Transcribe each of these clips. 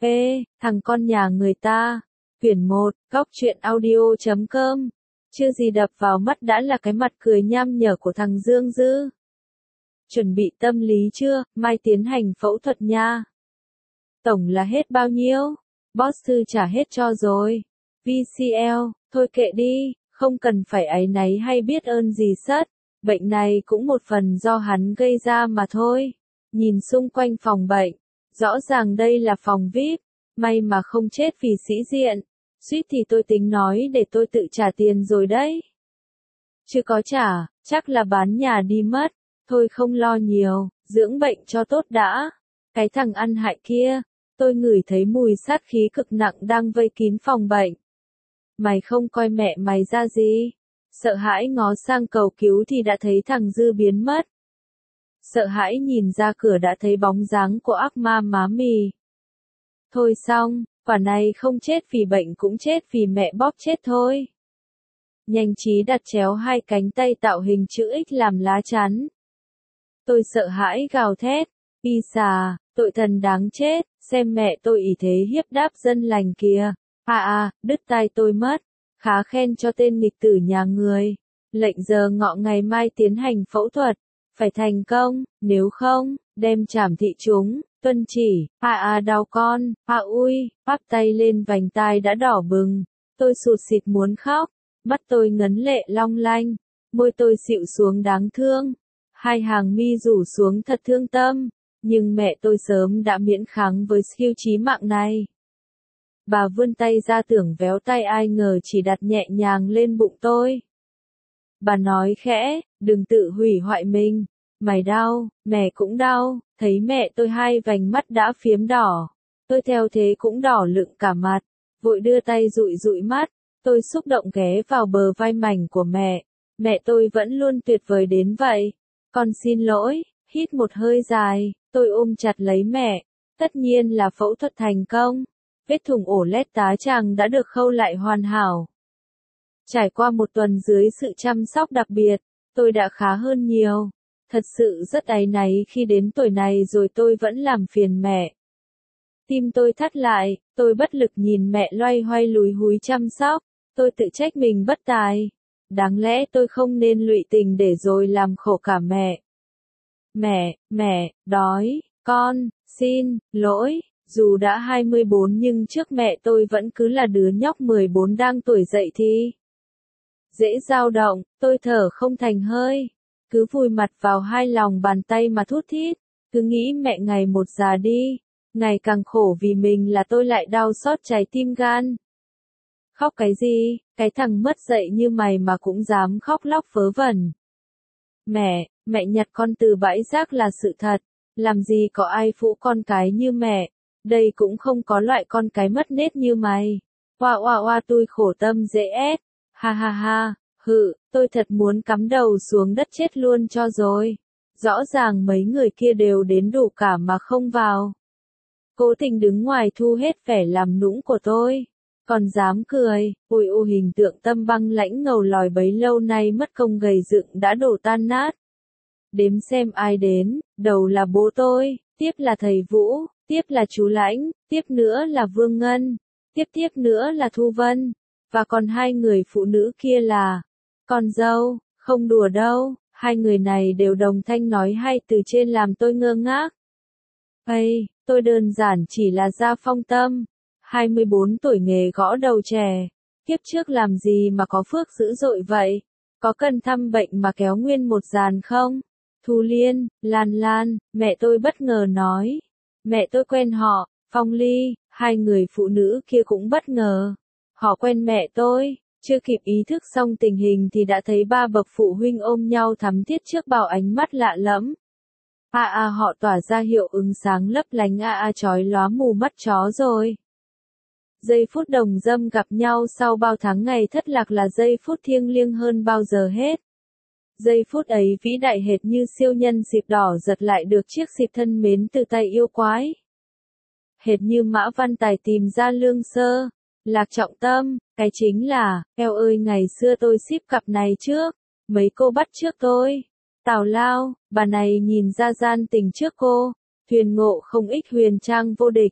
Ê, thằng con nhà người ta. Quyển 1, góc truyện audio.com. Chưa gì đập vào mắt đã là cái mặt cười nham nhở của thằng Dương Dư. Chuẩn bị tâm lý chưa, mai tiến hành phẫu thuật nha. Tổng là hết bao nhiêu? Boss thư trả hết cho rồi. VCL, thôi kệ đi, không cần phải áy náy hay biết ơn gì sất. Bệnh này cũng một phần do hắn gây ra mà thôi. Nhìn xung quanh phòng bệnh, rõ ràng đây là phòng VIP, may mà không chết vì sĩ diện. Suýt thì tôi tính nói để tôi tự trả tiền rồi đấy. Chưa có trả, chắc là bán nhà đi mất. Thôi không lo nhiều, dưỡng bệnh cho tốt đã. Cái thằng ăn hại kia, tôi ngửi thấy mùi sát khí cực nặng đang vây kín phòng bệnh. Mày không coi mẹ mày ra gì? Sợ hãi ngó sang cầu cứu thì đã thấy thằng Dư biến mất. Sợ hãi nhìn ra cửa đã thấy bóng dáng của ác ma má mì. Thôi xong, quả này không chết vì bệnh cũng chết vì mẹ bóp chết thôi. Nhanh trí đặt chéo hai cánh tay tạo hình chữ X làm lá chắn. Tôi sợ hãi gào thét, y xà, tội thần đáng chết, xem mẹ tôi ỷ thế hiếp đáp dân lành kìa. Đứt tai tôi mất. Khá khen cho tên nghịch tử nhà người. Lệnh giờ ngọ ngày mai tiến hành phẫu thuật. Phải thành công, nếu không, đem trảm thị chúng, tuân chỉ. Đau con, ui, bắp tay lên vành tai đã đỏ bừng. Tôi sụt sịt muốn khóc. Mắt tôi ngấn lệ long lanh. Môi tôi xịu xuống đáng thương. Hai hàng mi rủ xuống thật thương tâm. Nhưng mẹ tôi sớm đã miễn kháng với skill chí mạng này. Bà vươn tay ra tưởng véo tay ai ngờ chỉ đặt nhẹ nhàng lên bụng tôi. Bà nói khẽ, đừng tự hủy hoại mình. Mày đau, mẹ cũng đau, thấy mẹ tôi hai vành mắt đã phiếm đỏ. Tôi theo thế cũng đỏ lựng cả mặt, vội đưa tay dụi dụi mắt. Tôi xúc động ghé vào bờ vai mảnh của mẹ. Mẹ tôi vẫn luôn tuyệt vời đến vậy. Con xin lỗi, hít một hơi dài, tôi ôm chặt lấy mẹ. Tất nhiên là phẫu thuật thành công. Vết thủng ổ lết tá tràng đã được khâu lại hoàn hảo. Trải qua một tuần dưới sự chăm sóc đặc biệt, tôi đã khá hơn nhiều. Thật sự rất áy náy khi đến tuổi này rồi tôi vẫn làm phiền mẹ. Tim tôi thắt lại, tôi bất lực nhìn mẹ loay hoay lúi húi chăm sóc. Tôi tự trách mình bất tài. Đáng lẽ tôi không nên lụy tình để rồi làm khổ cả mẹ. Mẹ, đói, con, xin, lỗi. Dù đã 24 nhưng trước mẹ tôi vẫn cứ là đứa nhóc 14 đang tuổi dậy thì. Dễ dao động, tôi thở không thành hơi. Cứ vùi mặt vào hai lòng bàn tay mà thút thít. Cứ nghĩ mẹ ngày một già đi. Ngày càng khổ vì mình là tôi lại đau xót trái tim gan. Khóc cái gì, cái thằng mất dạy như mày mà cũng dám khóc lóc vớ vẩn. Mẹ nhặt con từ bãi rác là sự thật. Làm gì có ai phụ con cái như mẹ. Đây cũng không có loại con cái mất nết như mày. Tôi khổ tâm dễ ép. Ha, tôi thật muốn cắm đầu xuống đất chết luôn cho rồi. Rõ ràng mấy người kia đều đến đủ cả mà không vào. Cố tình đứng ngoài thu hết vẻ làm nũng của tôi. Còn dám cười, hình tượng tâm băng lãnh ngầu lòi bấy lâu nay mất công gầy dựng đã đổ tan nát. Đếm xem ai đến, đầu là bố tôi, tiếp là thầy Vũ, tiếp là chú Lãnh, tiếp nữa là Vương Ngân, tiếp nữa là Thu Vân, và còn hai người phụ nữ kia là con dâu, không đùa đâu, hai người này đều đồng thanh nói hai từ trên làm tôi ngơ ngác. Tôi đơn giản chỉ là Gia Phong Tâm, 24 tuổi nghề gõ đầu trẻ, kiếp trước làm gì mà có phước dữ dội vậy, có cần thăm bệnh mà kéo nguyên một dàn không? Thu Liên, Lan, mẹ tôi bất ngờ nói. Mẹ tôi quen họ, Phong Ly, hai người phụ nữ kia cũng bất ngờ. Họ quen mẹ tôi, chưa kịp ý thức xong tình hình thì đã thấy ba bậc phụ huynh ôm nhau thắm thiết trước bao ánh mắt lạ lẫm. Họ tỏa ra hiệu ứng sáng lấp lánh chói lóa mù mắt chó rồi. Giây phút đồng dâm gặp nhau sau bao tháng ngày thất lạc là giây phút thiêng liêng hơn bao giờ hết. Giây phút ấy vĩ đại hệt như siêu nhân xịp đỏ giật lại được chiếc xịp thân mến từ tay yêu quái. Hệt như Mã Văn Tài tìm ra Lương Sơ, Lạc Trọng Tâm, cái chính là, eo ơi ngày xưa tôi ship cặp này trước, mấy cô bắt trước tôi. Tào Lao, bà này nhìn ra gian tình trước cô, thuyền ngộ không ít huyền trang vô địch,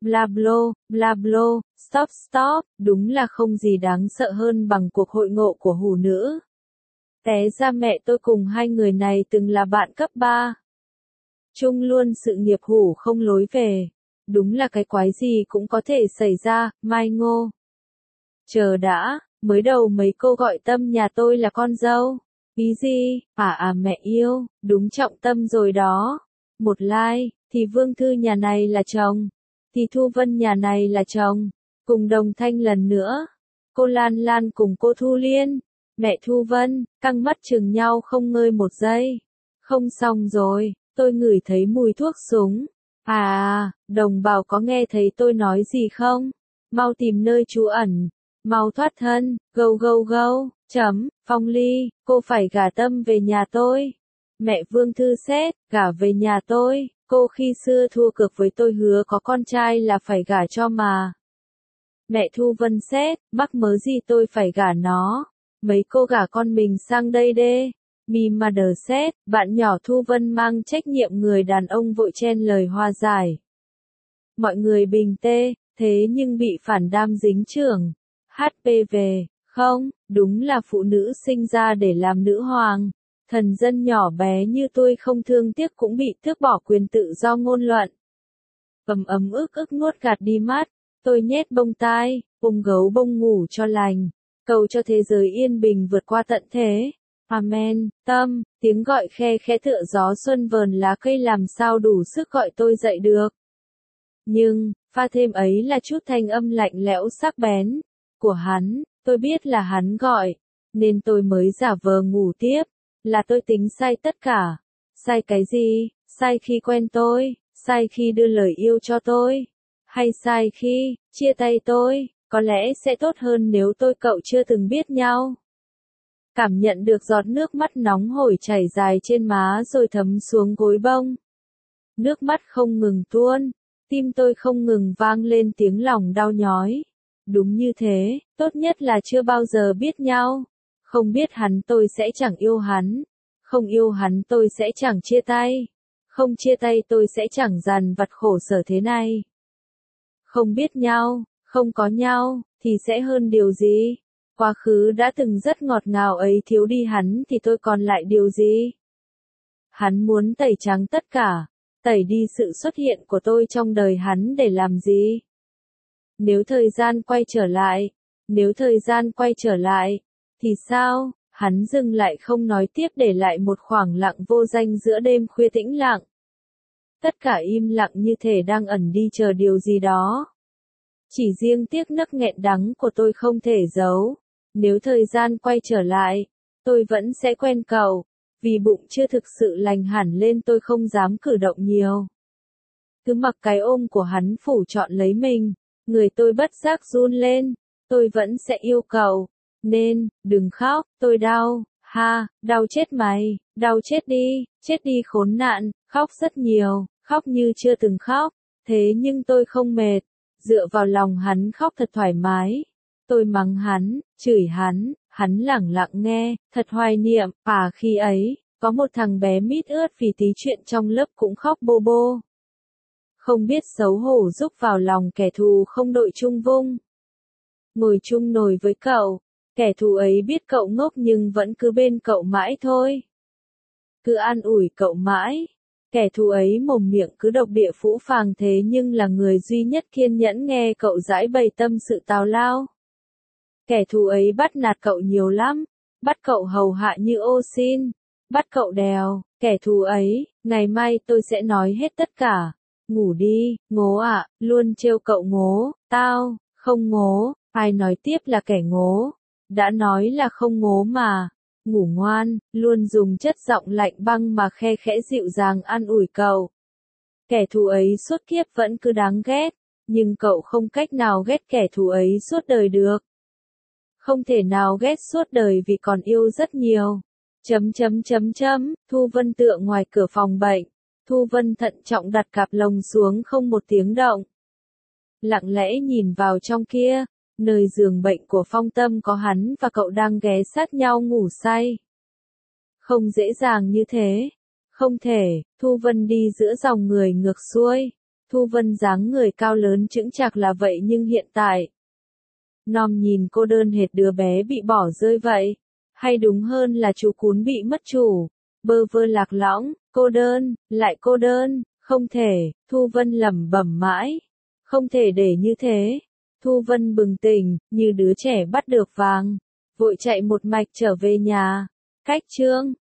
bla blo, stop, đúng là không gì đáng sợ hơn bằng cuộc hội ngộ của hủ nữ. Té ra mẹ tôi cùng hai người này từng là bạn cấp 3. Chung luôn sự nghiệp hủ không lối về. Đúng là cái quái gì cũng có thể xảy ra, Mai Ngô. Chờ đã, mới đầu mấy cô gọi Tâm nhà tôi là con dâu. Ý gì? Mẹ yêu, đúng trọng tâm rồi đó. Một like, thì Vương Thư nhà này là chồng. Thì Thu Vân nhà này là chồng. Cùng đồng thanh lần nữa. Cô Lan Lan cùng cô Thu Liên. Mẹ Thu Vân, căng mắt chừng nhau không ngơi một giây. Không xong rồi, tôi ngửi thấy mùi thuốc súng. Đồng bào có nghe thấy tôi nói gì không? Mau tìm nơi trú ẩn. Mau thoát thân, go. Phong Ly, cô phải gả Tâm về nhà tôi. Mẹ Vương Thư xét, gả về nhà tôi. Cô khi xưa thua cược với tôi hứa có con trai là phải gả cho mà. Mẹ Thu Vân xét, mắc mớ gì tôi phải gả nó. Mấy cô gả con mình sang đây đê. Mi Mother xét, bạn nhỏ Thu Vân mang trách nhiệm người đàn ông vội chen lời hòa giải. Mọi người bình tê, thế nhưng bị phản đam dính trưởng. HPV, không, đúng là phụ nữ sinh ra để làm nữ hoàng. Thần dân nhỏ bé như tôi không thương tiếc cũng bị tước bỏ quyền tự do ngôn luận. Ức nuốt gạt đi mắt, tôi nhét bông tai, ôm gấu bông ngủ cho lành. Cầu cho thế giới yên bình vượt qua tận thế. Amen. Tâm, tiếng gọi khe khẽ tựa gió xuân vờn lá cây làm sao đủ sức gọi tôi dậy được. Nhưng, pha thêm ấy là chút thanh âm lạnh lẽo sắc bén của hắn, tôi biết là hắn gọi, nên tôi mới giả vờ ngủ tiếp, là tôi tính sai tất cả. Sai cái gì? Sai khi quen tôi, sai khi đưa lời yêu cho tôi, hay sai khi chia tay tôi, có lẽ sẽ tốt hơn nếu tôi cậu chưa từng biết nhau. Cảm nhận được giọt nước mắt nóng hổi chảy dài trên má rồi thấm xuống gối bông. Nước mắt không ngừng tuôn, tim tôi không ngừng vang lên tiếng lòng đau nhói. Đúng như thế, tốt nhất là chưa bao giờ biết nhau. Không biết hắn tôi sẽ chẳng yêu hắn. Không yêu hắn tôi sẽ chẳng chia tay. Không chia tay tôi sẽ chẳng dằn vặt khổ sở thế này. Không biết nhau, không có nhau, thì sẽ hơn điều gì? Quá khứ đã từng rất ngọt ngào ấy thiếu đi hắn thì tôi còn lại điều gì? Hắn muốn tẩy trắng tất cả, tẩy đi sự xuất hiện của tôi trong đời hắn để làm gì? Nếu thời gian quay trở lại, thì sao? Hắn dừng lại không nói tiếp để lại một khoảng lặng vô danh giữa đêm khuya tĩnh lặng. Tất cả im lặng như thể đang ẩn đi chờ điều gì đó. Chỉ riêng tiếc nấc nghẹn đắng của tôi không thể giấu. Nếu thời gian quay trở lại, tôi vẫn sẽ quen cậu. Vì bụng chưa thực sự lành hẳn lên tôi không dám cử động nhiều. Cứ mặc cái ôm của hắn phủ trọn lấy mình, người tôi bất giác run lên. Tôi vẫn sẽ yêu cậu. Nên, đừng khóc, tôi đau. Đau chết mày, đau chết đi khốn nạn, khóc rất nhiều, khóc như chưa từng khóc. Thế nhưng tôi không mệt, dựa vào lòng hắn khóc thật thoải mái. Tôi mắng hắn, chửi hắn lẳng lặng nghe, thật hoài niệm. Khi ấy, có một thằng bé mít ướt vì tí chuyện trong lớp cũng khóc bô bô. Không biết xấu hổ rúc vào lòng kẻ thù không đội chung vung. Ngồi chung nồi với cậu, kẻ thù ấy biết cậu ngốc nhưng vẫn cứ bên cậu mãi thôi. Cứ an ủi cậu mãi. Kẻ thù ấy mồm miệng cứ độc địa phũ phàng thế nhưng là người duy nhất kiên nhẫn nghe cậu giải bày tâm sự tào lao. Kẻ thù ấy bắt nạt cậu nhiều lắm, bắt cậu hầu hạ như ô xin, bắt cậu đèo. Kẻ thù ấy, ngày mai tôi sẽ nói hết tất cả. Ngủ đi, ngố ạ, luôn trêu cậu ngố, tao, không ngố, ai nói tiếp là kẻ ngố. Đã nói là không ngố mà. Ngủ ngoan, luôn dùng chất giọng lạnh băng mà khe khẽ dịu dàng an ủi cậu. Kẻ thù ấy suốt kiếp vẫn cứ đáng ghét, nhưng cậu không cách nào ghét kẻ thù ấy suốt đời được. Không thể nào ghét suốt đời vì còn yêu rất nhiều. Thu Vân tựa ngoài cửa phòng bệnh. Thu Vân thận trọng đặt cặp lồng xuống không một tiếng động. Lặng lẽ nhìn vào trong kia, nơi giường bệnh của Phong Tâm có hắn và cậu đang ghé sát nhau ngủ say. Không dễ dàng như thế. Không thể, Thu Vân đi giữa dòng người ngược xuôi. Thu Vân dáng người cao lớn chững chạc là vậy nhưng hiện tại, Nom nhìn cô đơn hệt đứa bé bị bỏ rơi vậy. Hay đúng hơn là chú cún bị mất chủ. Bơ vơ lạc lõng, cô đơn, lại cô đơn, không thể, Thu Vân lẩm bẩm mãi. Không thể để như thế. Thu Vân bừng tỉnh, như đứa trẻ bắt được vàng. Vội chạy một mạch trở về nhà. Cách chương